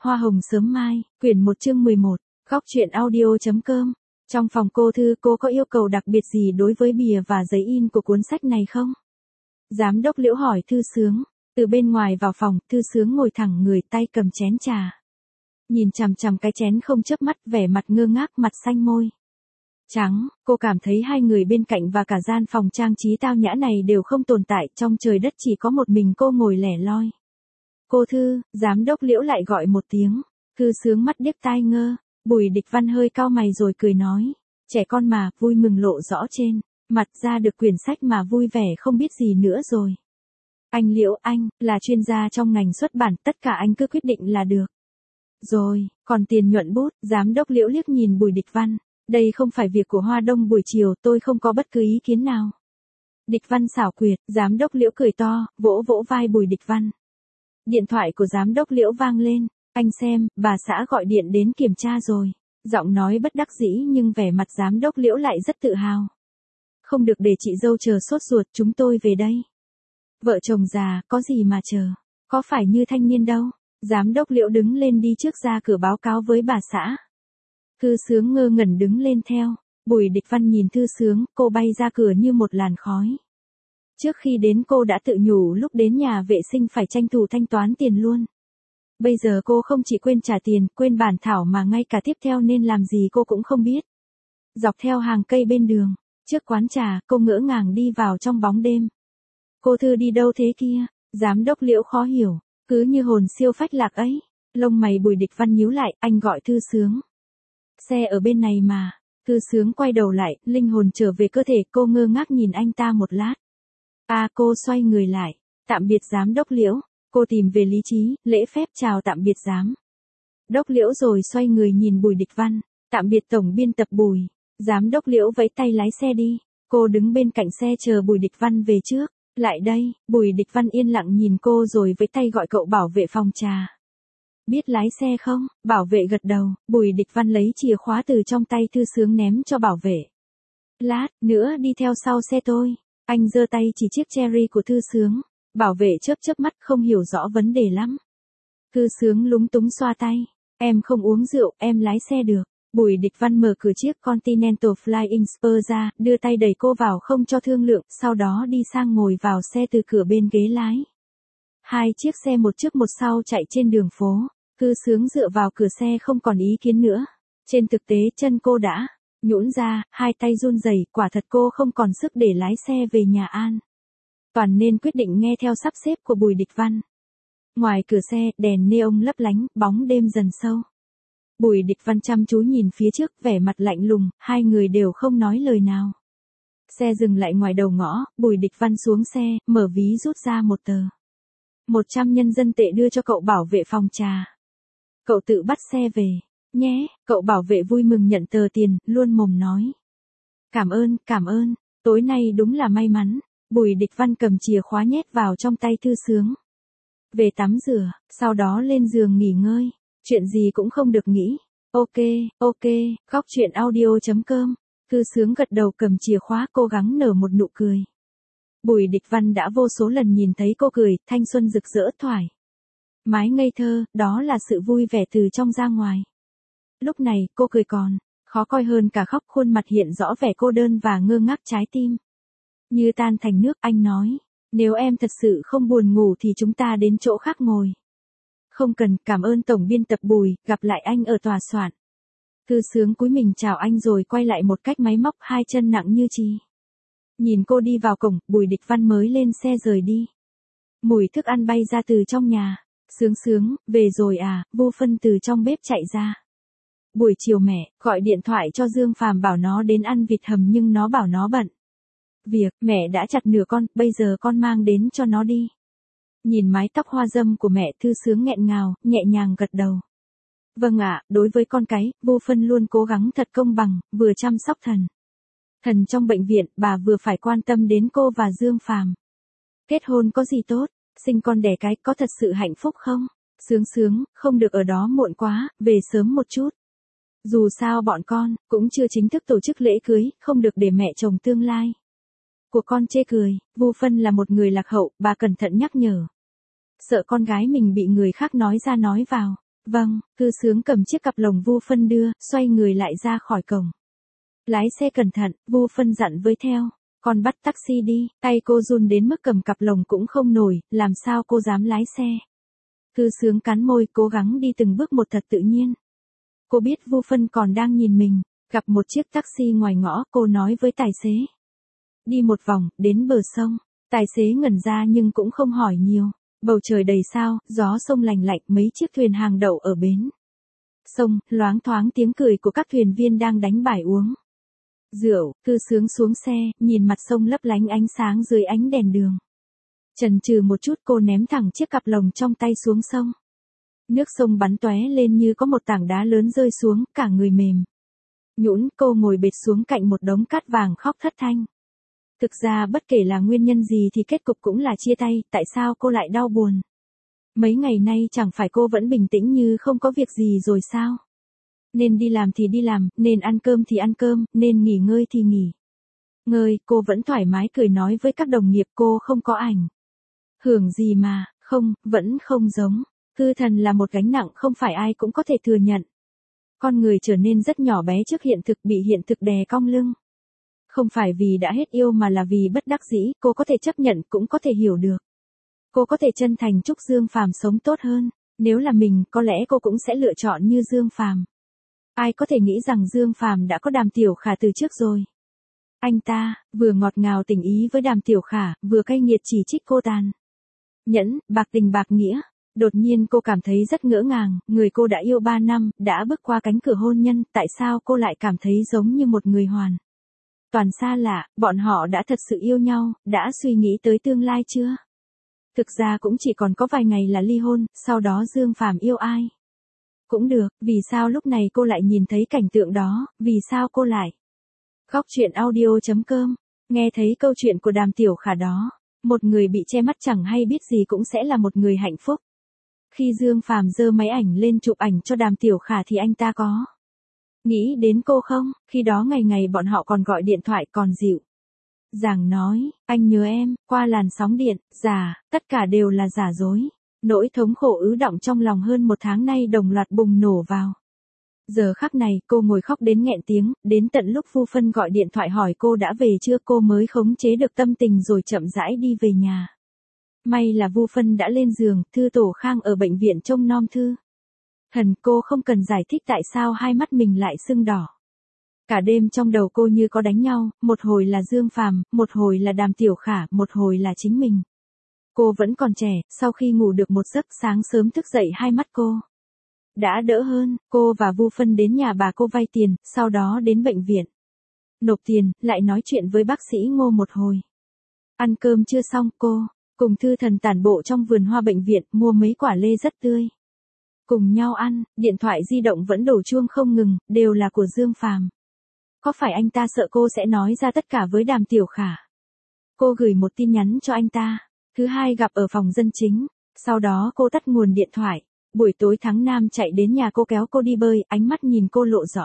Hoa hồng sớm mai, quyển 1 chương 11, góc truyện audio.com. Trong phòng cô Thư, cô có yêu cầu đặc biệt gì đối với bìa và giấy in của cuốn sách này không? Giám đốc Liễu hỏi Thư Sướng. Từ bên ngoài vào phòng, Thư Sướng ngồi thẳng người, tay cầm chén trà. Nhìn chằm chằm cái chén không chớp mắt, vẻ mặt ngơ ngác, mặt xanh môi trắng. Cô cảm thấy hai người bên cạnh và cả gian phòng trang trí tao nhã này đều không tồn tại, trong trời đất chỉ có một mình cô ngồi lẻ loi. Cô Thư, giám đốc Liễu lại gọi một tiếng. Thư Sướng mắt điếc tai ngơ. Bùi Địch Văn hơi cau mày rồi cười nói, trẻ con mà, vui mừng lộ rõ trên mặt, ra được quyển sách mà vui vẻ không biết gì nữa rồi. Anh Liễu, anh là chuyên gia trong ngành xuất bản, tất cả anh cứ quyết định là được. Rồi, còn tiền nhuận bút, giám đốc Liễu liếc nhìn Bùi Địch Văn, đây không phải việc của Hoa Đông buổi chiều, tôi không có bất cứ ý kiến nào. Địch Văn xảo quyệt, giám đốc Liễu cười to, vỗ vỗ vai Bùi Địch Văn. Điện thoại của giám đốc Liễu vang lên, anh xem, bà xã gọi điện đến kiểm tra rồi. Giọng nói bất đắc dĩ nhưng vẻ mặt giám đốc Liễu lại rất tự hào. Không được để chị dâu chờ sốt ruột, chúng tôi về đây. Vợ chồng già, có gì mà chờ, có phải như thanh niên đâu. Giám đốc Liễu đứng lên đi trước ra cửa báo cáo với bà xã. Thư Sướng ngơ ngẩn đứng lên theo. Bùi Địch Văn nhìn Thư Sướng, cô bay ra cửa như một làn khói. Trước khi đến cô đã tự nhủ lúc đến nhà vệ sinh phải tranh thủ thanh toán tiền luôn. Bây giờ cô không chỉ quên trả tiền, quên bản thảo mà ngay cả tiếp theo nên làm gì cô cũng không biết. Dọc theo hàng cây bên đường, trước quán trà, cô ngỡ ngàng đi vào trong bóng đêm. Cô Thư đi đâu thế kia? Giám đốc Liễu khó hiểu, cứ như hồn siêu phách lạc ấy. Lông mày Bùi Địch Văn nhíu lại, anh gọi Thư Sướng. Xe ở bên này mà. Thư Sướng quay đầu lại, linh hồn trở về cơ thể, cô ngơ ngác nhìn anh ta một lát. Cô xoay người lại. Tạm biệt giám đốc Liễu. Cô tìm về lý trí, lễ phép chào tạm biệt giám đốc Liễu rồi xoay người nhìn Bùi Địch Văn. Tạm biệt tổng biên tập Bùi. Giám đốc Liễu vẫy tay lái xe đi. Cô đứng bên cạnh xe chờ Bùi Địch Văn về trước. Lại đây, Bùi Địch Văn yên lặng nhìn cô rồi với tay gọi cậu bảo vệ phòng trà. Biết lái xe không? Bảo vệ gật đầu, Bùi Địch Văn lấy chìa khóa từ trong tay Thư Sướng ném cho bảo vệ. Lát nữa đi theo sau xe tôi. Anh giơ tay chỉ chiếc Cherry của Thư Sướng. Bảo vệ chớp mắt không hiểu rõ vấn đề lắm. Thư Sướng lúng túng xoa tay. Em không uống rượu, em lái xe được. Bùi Địch Văn mở cửa chiếc Continental Flying Spur ra, đưa tay đẩy cô vào không cho thương lượng, sau đó đi sang ngồi vào xe từ cửa bên ghế lái. Hai chiếc xe một trước một sau chạy trên đường phố. Thư Sướng dựa vào cửa xe không còn ý kiến nữa. Trên thực tế chân cô đã nhũn ra, hai tay run rẩy, quả thật cô không còn sức để lái xe về nhà an toàn nên quyết định nghe theo sắp xếp của Bùi Địch Văn. Ngoài cửa xe, đèn neon lấp lánh, bóng đêm dần sâu. Bùi Địch Văn chăm chú nhìn phía trước, vẻ mặt lạnh lùng, hai người đều không nói lời nào. Xe dừng lại ngoài đầu ngõ, Bùi Địch Văn xuống xe, mở ví rút ra một tờ 100 nhân dân tệ đưa cho cậu bảo vệ phòng trà. Cậu tự bắt xe về, nhé. Cậu bảo vệ vui mừng nhận tờ tiền, luôn mồm nói. Cảm ơn, tối nay đúng là may mắn. Bùi Địch Văn cầm chìa khóa nhét vào trong tay Thư Sướng. Về tắm rửa, sau đó lên giường nghỉ ngơi. Chuyện gì cũng không được nghĩ. Ok, góc truyện audio.com. Thư Sướng gật đầu cầm chìa khóa, cố gắng nở một nụ cười. Bùi Địch Văn đã vô số lần nhìn thấy cô cười, thanh xuân rực rỡ thoải mái ngây thơ, đó là sự vui vẻ từ trong ra ngoài. Lúc này, cô cười còn khó coi hơn cả khóc, khuôn mặt hiện rõ vẻ cô đơn và ngơ ngác, trái tim như tan thành nước. Anh nói, nếu em thật sự không buồn ngủ thì chúng ta đến chỗ khác ngồi. Không cần, cảm ơn tổng biên tập Bùi, gặp lại anh ở tòa soạn. Thư Sướng cúi mình chào anh rồi quay lại một cách máy móc, hai chân nặng như chì. Nhìn cô đi vào cổng, Bùi Địch Văn mới lên xe rời đi. Mùi thức ăn bay ra từ trong nhà. Sướng, về rồi à? Vu Phân từ trong bếp chạy ra. Buổi chiều mẹ gọi điện thoại cho Dương Phàm bảo nó đến ăn vịt hầm nhưng nó bảo nó bận việc, mẹ đã chặt nửa con, bây giờ con mang đến cho nó đi. Nhìn mái tóc hoa dâm của mẹ, Thư Sướng nghẹn ngào, nhẹ nhàng gật đầu. Vâng ạ, đối với con cái, Vu Phân luôn cố gắng thật công bằng, vừa chăm sóc thần trong bệnh viện, bà vừa phải quan tâm đến cô và Dương Phàm. Kết hôn có gì tốt, sinh con đẻ cái có thật sự hạnh phúc không? Sướng, không được ở đó muộn quá, về sớm một chút. Dù sao bọn con cũng chưa chính thức tổ chức lễ cưới, không được để mẹ chồng tương lai của con chê cười. Vu Phân là một người lạc hậu, bà cẩn thận nhắc nhở. Sợ con gái mình bị người khác nói ra nói vào. Vâng, thư sướng cầm chiếc cặp lồng Vu Phân đưa, xoay người lại ra khỏi cổng. Lái xe cẩn thận, Vu Phân dặn với theo. Con bắt taxi đi, tay cô run đến mức cầm cặp lồng cũng không nổi, làm sao cô dám lái xe. Thư sướng cắn môi, cố gắng đi từng bước một thật tự nhiên. Cô biết Vu Phân còn đang nhìn mình, gặp một chiếc taxi ngoài ngõ, cô nói với tài xế. Đi một vòng, đến bờ sông. Tài xế ngẩn ra nhưng cũng không hỏi nhiều. Bầu trời đầy sao, gió sông lành lạnh, mấy chiếc thuyền hàng đậu ở bến sông, loáng thoáng tiếng cười của các thuyền viên đang đánh bài uống rượu. Thư sướng xuống xe, nhìn mặt sông lấp lánh ánh sáng dưới ánh đèn đường. Chần chừ một chút, cô ném thẳng chiếc cặp lồng trong tay xuống sông. Nước sông bắn tóe lên như có một tảng đá lớn rơi xuống, cả người mềm nhũn. Cô ngồi bệt xuống cạnh một đống cát vàng khóc thất thanh. Thực ra bất kể là nguyên nhân gì thì kết cục cũng là chia tay, tại sao cô lại đau buồn? Mấy ngày nay chẳng phải cô vẫn bình tĩnh như không có việc gì rồi sao? Nên đi làm thì đi làm, nên ăn cơm thì ăn cơm, nên nghỉ ngơi thì nghỉ ngơi. Cô vẫn thoải mái cười nói với các đồng nghiệp cô không có ảnh hưởng gì mà, không, vẫn không giống. Thư thần là một gánh nặng không phải ai cũng có thể thừa nhận. Con người trở nên rất nhỏ bé trước hiện thực, bị hiện thực đè cong lưng. Không phải vì đã hết yêu mà là vì bất đắc dĩ, cô có thể chấp nhận cũng có thể hiểu được. Cô có thể chân thành chúc Dương Phàm sống tốt hơn, nếu là mình, có lẽ cô cũng sẽ lựa chọn như Dương Phàm. Ai có thể nghĩ rằng Dương Phàm đã có Đàm Tiểu Khả từ trước rồi. Anh ta, vừa ngọt ngào tình ý với Đàm Tiểu Khả, vừa cay nghiệt chỉ trích cô tàn nhẫn, bạc tình bạc nghĩa. Đột nhiên cô cảm thấy rất ngỡ ngàng, người cô đã yêu 3 năm, đã bước qua cánh cửa hôn nhân, tại sao cô lại cảm thấy giống như một người hoàn toàn xa lạ? Bọn họ đã thật sự yêu nhau, đã suy nghĩ tới tương lai chưa? Thực ra cũng chỉ còn có vài ngày là ly hôn, sau đó Dương Phàm yêu ai cũng được, vì sao lúc này cô lại nhìn thấy cảnh tượng đó, vì sao cô lại khóc? Chuyện audio.com, nghe thấy câu chuyện của Đàm Tiểu Khả đó, một người bị che mắt chẳng hay biết gì cũng sẽ là một người hạnh phúc. Khi Dương Phàm giơ máy ảnh lên chụp ảnh cho Đàm Tiểu Khả thì anh ta có nghĩ đến cô không? Khi đó ngày ngày bọn họ còn gọi điện thoại, còn dịu dàng nói, anh nhớ em, qua làn sóng điện, giả, tất cả đều là giả dối. Nỗi thống khổ ứ đọng trong lòng hơn một tháng nay đồng loạt bùng nổ vào. Giờ khắc này, cô ngồi khóc đến nghẹn tiếng, đến tận lúc Vu Phân gọi điện thoại hỏi cô đã về chưa cô mới khống chế được tâm tình rồi chậm rãi đi về nhà. May là Vu Phân đã lên giường, Thư Tổ Khang ở bệnh viện trông nom Thư thần. Cô không cần giải thích tại sao hai mắt mình lại sưng đỏ. Cả đêm trong đầu cô như có đánh nhau, một hồi là Dương Phàm, một hồi là Đàm Tiểu Khả, một hồi là chính mình. Cô vẫn còn trẻ, sau khi ngủ được một giấc sáng sớm thức dậy hai mắt cô đã đỡ hơn. Cô và Vu Phân đến nhà bà cô vay tiền, sau đó đến bệnh viện nộp tiền, lại nói chuyện với bác sĩ Ngô một hồi. Ăn cơm chưa xong, cô cùng Thư thần tản bộ trong vườn hoa bệnh viện, mua mấy quả lê rất tươi. Cùng nhau ăn, điện thoại di động vẫn đổ chuông không ngừng, đều là của Dương Phàm. Có phải anh ta sợ cô sẽ nói ra tất cả với Đàm Tiểu Khả? Cô gửi một tin nhắn cho anh ta. Thứ hai gặp ở phòng dân chính. Sau đó cô tắt nguồn điện thoại. Buổi tối Thắng Nam chạy đến nhà cô kéo cô đi bơi, ánh mắt nhìn cô lộ rõ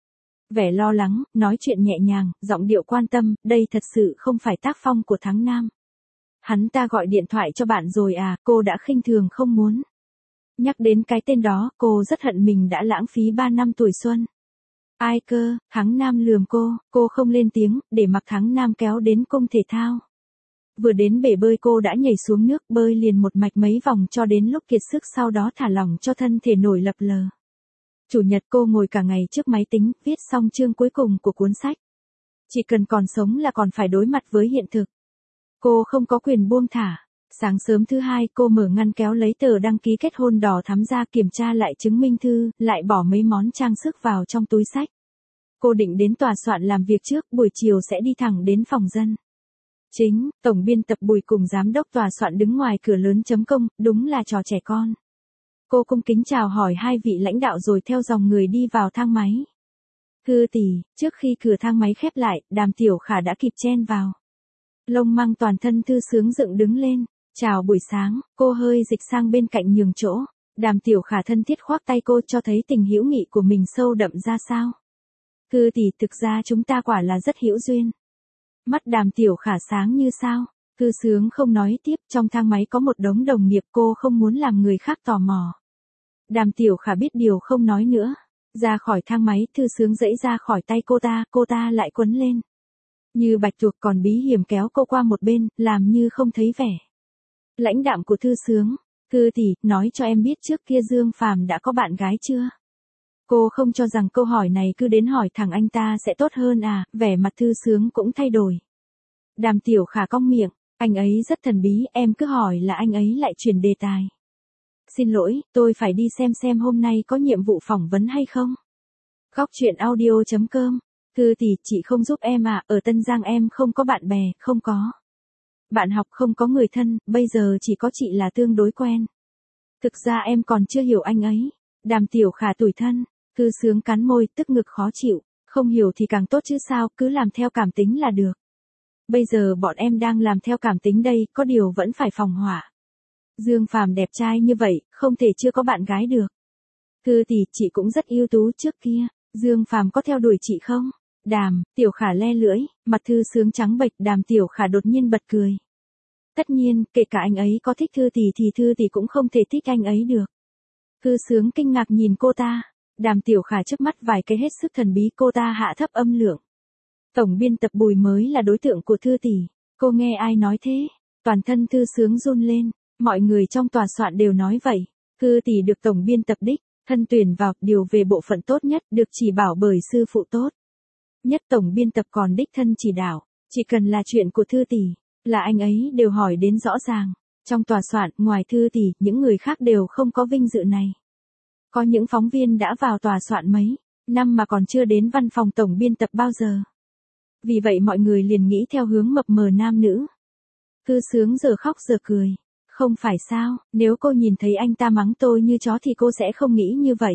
vẻ lo lắng, nói chuyện nhẹ nhàng, giọng điệu quan tâm, đây thật sự không phải tác phong của Thắng Nam. Hắn ta gọi điện thoại cho bạn rồi à? Cô đã khinh thường không muốn nhắc đến cái tên đó, cô rất hận mình đã lãng phí 3 năm tuổi xuân. Ai cơ? Thắng Nam lườm cô không lên tiếng, để mặc Thắng Nam kéo đến cung thể thao. Vừa đến bể bơi cô đã nhảy xuống nước, bơi liền một mạch mấy vòng cho đến lúc kiệt sức, sau đó thả lỏng cho thân thể nổi lập lờ. Chủ nhật cô ngồi cả ngày trước máy tính, viết xong chương cuối cùng của cuốn sách. Chỉ cần còn sống là còn phải đối mặt với hiện thực. Cô không có quyền buông thả. Sáng sớm thứ hai cô mở ngăn kéo lấy tờ đăng ký kết hôn đỏ thắm ra, kiểm tra lại chứng minh thư, lại bỏ mấy món trang sức vào trong túi sách. Cô định đến tòa soạn làm việc trước, buổi chiều sẽ đi thẳng đến phòng dân chính. Tổng biên tập Bùi cùng giám đốc tòa soạn đứng ngoài cửa lớn.com, đúng là trò trẻ con. Cô cung kính chào hỏi hai vị lãnh đạo rồi theo dòng người đi vào thang máy. Thư tỷ, trước khi cửa thang máy khép lại, Đàm Tiểu Khả đã kịp chen vào. Lông măng toàn thân Thư sướng dựng đứng lên. Chào buổi sáng, cô hơi dịch sang bên cạnh nhường chỗ. Đàm Tiểu Khả thân thiết khoác tay cô, cho thấy tình hữu nghị của mình sâu đậm ra sao. Thư tỷ, thực ra chúng ta quả là rất hữu duyên. Mắt Đàm Tiểu Khả sáng như sao. Thư sướng không nói tiếp, trong thang máy có một đống đồng nghiệp, cô không muốn làm người khác tò mò. Đàm Tiểu Khả biết điều không nói nữa. Ra khỏi thang máy, thư sướng giãy ra khỏi tay cô ta lại quấn lên. Như bạch tuộc còn bí hiểm kéo cô qua một bên, làm như không thấy vẻ lãnh đạm của thư sướng. Thư tỷ, nói cho em biết trước kia Dương Phàm đã có bạn gái chưa? Cô không cho rằng câu hỏi này cứ đến hỏi thẳng anh ta sẽ tốt hơn à, vẻ mặt thư sướng cũng thay đổi. Đàm Tiểu Khả cong miệng, anh ấy rất thần bí, em cứ hỏi là anh ấy lại chuyển đề tài. Xin lỗi, tôi phải đi xem hôm nay có nhiệm vụ phỏng vấn hay không. Góc truyện audio.com. Thư tỷ, chị không giúp em à, ở Tân Giang em không có bạn bè, không có bạn học, không có người thân, bây giờ chỉ có chị là tương đối quen. Thực ra em còn chưa hiểu anh ấy. Đàm Tiểu Khả tủi thân. Thư sướng cắn môi, tức ngực khó chịu. Không hiểu thì càng tốt chứ sao, cứ làm theo cảm tính là được. Bây giờ bọn em đang làm theo cảm tính đây, có điều vẫn phải phòng hỏa. Dương Phàm đẹp trai như vậy, không thể chưa có bạn gái được. Thư tỷ, chị cũng rất ưu tú trước kia. Dương Phàm có theo đuổi chị không? Đàm Tiểu Khả le lưỡi, mặt thư sướng trắng bệch. Đàm Tiểu Khả đột nhiên bật cười. Tất nhiên, kể cả anh ấy có thích Thư tỷ thì Thư tỷ cũng không thể thích anh ấy được. Thư sướng kinh ngạc nhìn cô ta. Đàm Tiểu Khả chớp mắt vài cái hết sức thần bí, cô ta hạ thấp âm lượng. Tổng biên tập Bùi mới là đối tượng của Thư tỷ. Cô nghe ai nói thế? Toàn thân thư sướng run lên. Mọi người trong tòa soạn đều nói vậy. Thư tỷ được tổng biên tập đích thân tuyển vào, điều về bộ phận tốt nhất, được chỉ bảo bởi sư phụ tốt nhất. Tổng biên tập còn đích thân chỉ đạo. Chỉ cần là chuyện của Thư tỷ, là anh ấy đều hỏi đến rõ ràng. Trong tòa soạn, ngoài Thư tỷ, những người khác đều không có vinh dự này. Có những phóng viên đã vào tòa soạn mấy năm mà còn chưa đến văn phòng tổng biên tập bao giờ. Vì vậy mọi người liền nghĩ theo hướng mập mờ nam nữ. Thư sướng giờ khóc giờ cười. Không phải sao, nếu cô nhìn thấy anh ta mắng tôi như chó thì cô sẽ không nghĩ như vậy.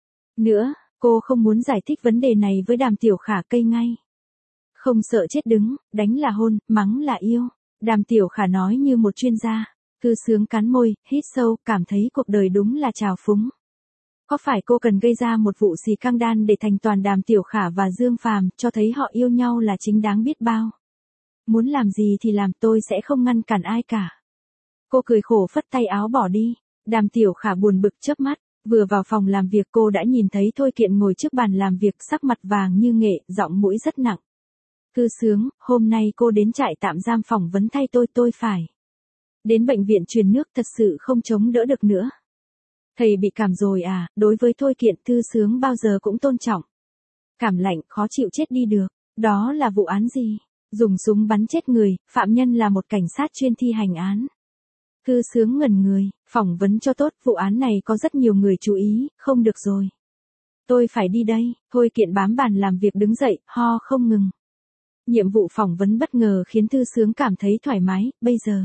Nữa, cô không muốn giải thích vấn đề này với Đàm Tiểu Khả, cây ngay. Không sợ chết đứng, đánh là hôn, mắng là yêu. Đàm Tiểu Khả nói như một chuyên gia. Thư sướng cắn môi, hít sâu, cảm thấy cuộc đời đúng là trào phúng. Có phải cô cần gây ra một vụ xì căng đan để thành toàn Đàm Tiểu Khả và Dương Phàm, cho thấy họ yêu nhau là chính đáng biết bao. Muốn làm gì thì làm, tôi sẽ không ngăn cản ai cả. Cô cười khổ phất tay áo bỏ đi. Đàm Tiểu Khả buồn bực chớp mắt, vừa vào phòng làm việc cô đã nhìn thấy Thôi Kiện ngồi trước bàn làm việc, sắc mặt vàng như nghệ, giọng mũi rất nặng. Thư sướng, hôm nay cô đến trại tạm giam phỏng vấn thay tôi phải đến bệnh viện truyền nước, thật sự không chống đỡ được nữa. Thầy bị cảm rồi à? Đối với Thôi Kiện, thư sướng bao giờ cũng tôn trọng. Cảm lạnh, khó chịu chết đi được. Đó là vụ án gì? Dùng súng bắn chết người, phạm nhân là một cảnh sát chuyên thi hành án. Thư sướng ngẩn người, phỏng vấn cho tốt, vụ án này có rất nhiều người chú ý, không được rồi. Tôi phải đi đây. Thôi Kiện bám bàn làm việc đứng dậy, ho không ngừng. Nhiệm vụ phỏng vấn bất ngờ khiến thư sướng cảm thấy thoải mái, bây giờ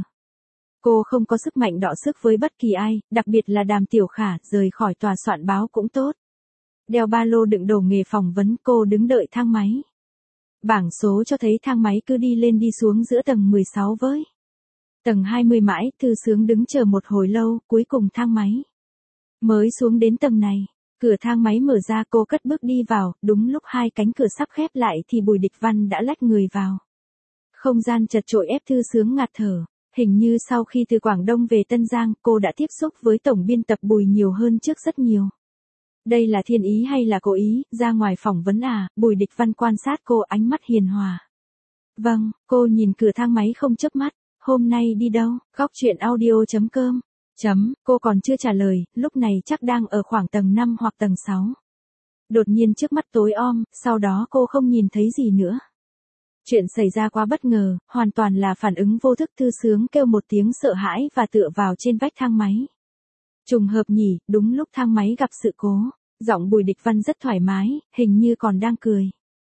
cô không có sức mạnh đọ sức với bất kỳ ai, đặc biệt là Đàm Tiểu Khả, rời khỏi tòa soạn báo cũng tốt. Đeo ba lô đựng đồ nghề phỏng vấn, cô đứng đợi thang máy. Bảng số cho thấy thang máy cứ đi lên đi xuống giữa tầng 16 với tầng 20 mãi, thư sướng đứng chờ một hồi lâu, cuối cùng thang máy mới xuống đến tầng này. Cửa thang máy mở ra, cô cất bước đi vào, đúng lúc hai cánh cửa sắp khép lại thì Bùi Địch Văn đã lách người vào. Không gian chật chội ép thư sướng ngạt thở. Hình như sau khi từ Quảng Đông về Tân Giang, cô đã tiếp xúc với tổng biên tập Bùi nhiều hơn trước rất nhiều. Đây là thiên ý hay là cố ý? Ra ngoài phỏng vấn à? Bùi Địch Văn quan sát cô, ánh mắt hiền hòa. Vâng, cô nhìn cửa thang máy không chớp mắt. Hôm nay đi đâu? Góc truyện audio.com. Cô còn chưa trả lời, lúc này chắc đang ở khoảng tầng 5 hoặc tầng 6. Đột nhiên trước mắt tối om, sau đó cô không nhìn thấy gì nữa. Chuyện xảy ra quá bất ngờ, hoàn toàn là phản ứng vô thức. Thư sướng kêu một tiếng sợ hãi và tựa vào trên vách thang máy. Trùng hợp nhỉ, đúng lúc thang máy gặp sự cố. Giọng Bùi Địch Văn rất thoải mái, hình như còn đang cười.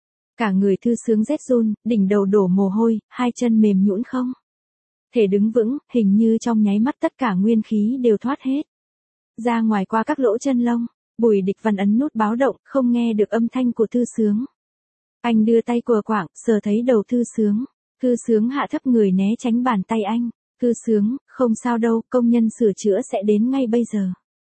Cả người thư sướng rét run, đỉnh đầu đổ mồ hôi, hai chân mềm nhũn không thể đứng vững, hình như trong nháy mắt tất cả nguyên khí đều thoát hết ra ngoài qua các lỗ chân lông. Bùi Địch Văn ấn nút báo động, không nghe được âm thanh của thư sướng. Anh đưa tay cùa quạng, sờ thấy đầu thư sướng. Thư sướng hạ thấp người né tránh bàn tay anh. Thư sướng, không sao đâu, công nhân sửa chữa sẽ đến ngay bây giờ.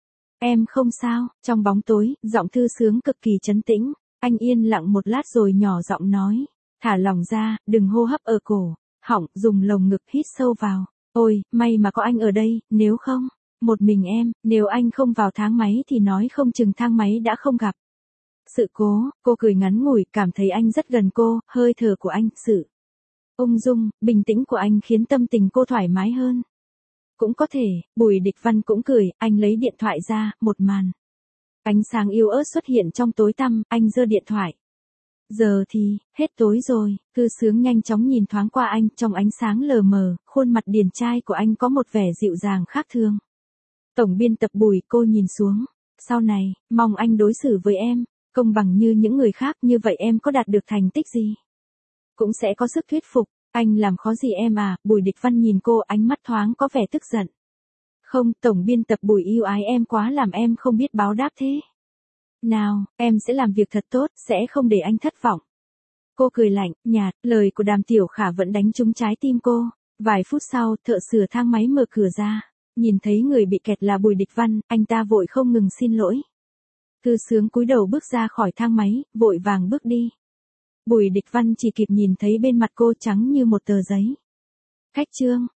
Em không sao. Trong bóng tối, giọng thư sướng cực kỳ trấn tĩnh. Anh yên lặng một lát rồi nhỏ giọng nói. Thả lỏng ra, đừng hô hấp ở cổ họng, dùng lồng ngực hít sâu vào. Ôi, may mà có anh ở đây, nếu không, Một mình em, nếu anh không vào thang máy thì nói không chừng thang máy đã không gặp sự cố. Cô cười ngắn ngủi, cảm thấy anh rất gần cô, hơi thở của anh, sự ung dung, bình tĩnh của anh khiến tâm tình cô thoải mái hơn. Cũng có thể, Bùi Địch Văn cũng cười, anh lấy điện thoại ra, một màn ánh sáng yếu ớt xuất hiện trong tối tăm, anh giơ điện thoại. Giờ thì, hết tối rồi, Thư Sướng nhanh chóng nhìn thoáng qua anh, trong ánh sáng lờ mờ, khuôn mặt điển trai của anh có một vẻ dịu dàng khác thường. Tổng biên tập Bùi, cô nhìn xuống. Sau này, mong anh đối xử với em công bằng như những người khác, như vậy em có đạt được thành tích gì cũng sẽ có sức thuyết phục. Anh làm khó gì em à? Bùi Địch Văn nhìn cô, ánh mắt thoáng có vẻ tức giận. Không, tổng biên tập Bùi yêu ái em quá, làm em không biết báo đáp thế nào, em sẽ làm việc thật tốt, sẽ không để anh thất vọng. Cô cười lạnh, nhạt, lời của Đàm Tiểu Khả vẫn đánh trúng trái tim cô. Vài phút sau, thợ sửa thang máy mở cửa ra. Nhìn thấy người bị kẹt là Bùi Địch Văn, anh ta vội không ngừng xin lỗi. Thư Sướng cúi đầu bước ra khỏi thang máy, vội vàng bước đi. Bùi Địch Văn chỉ kịp nhìn thấy bên mặt cô trắng như một tờ giấy. Khách Trương.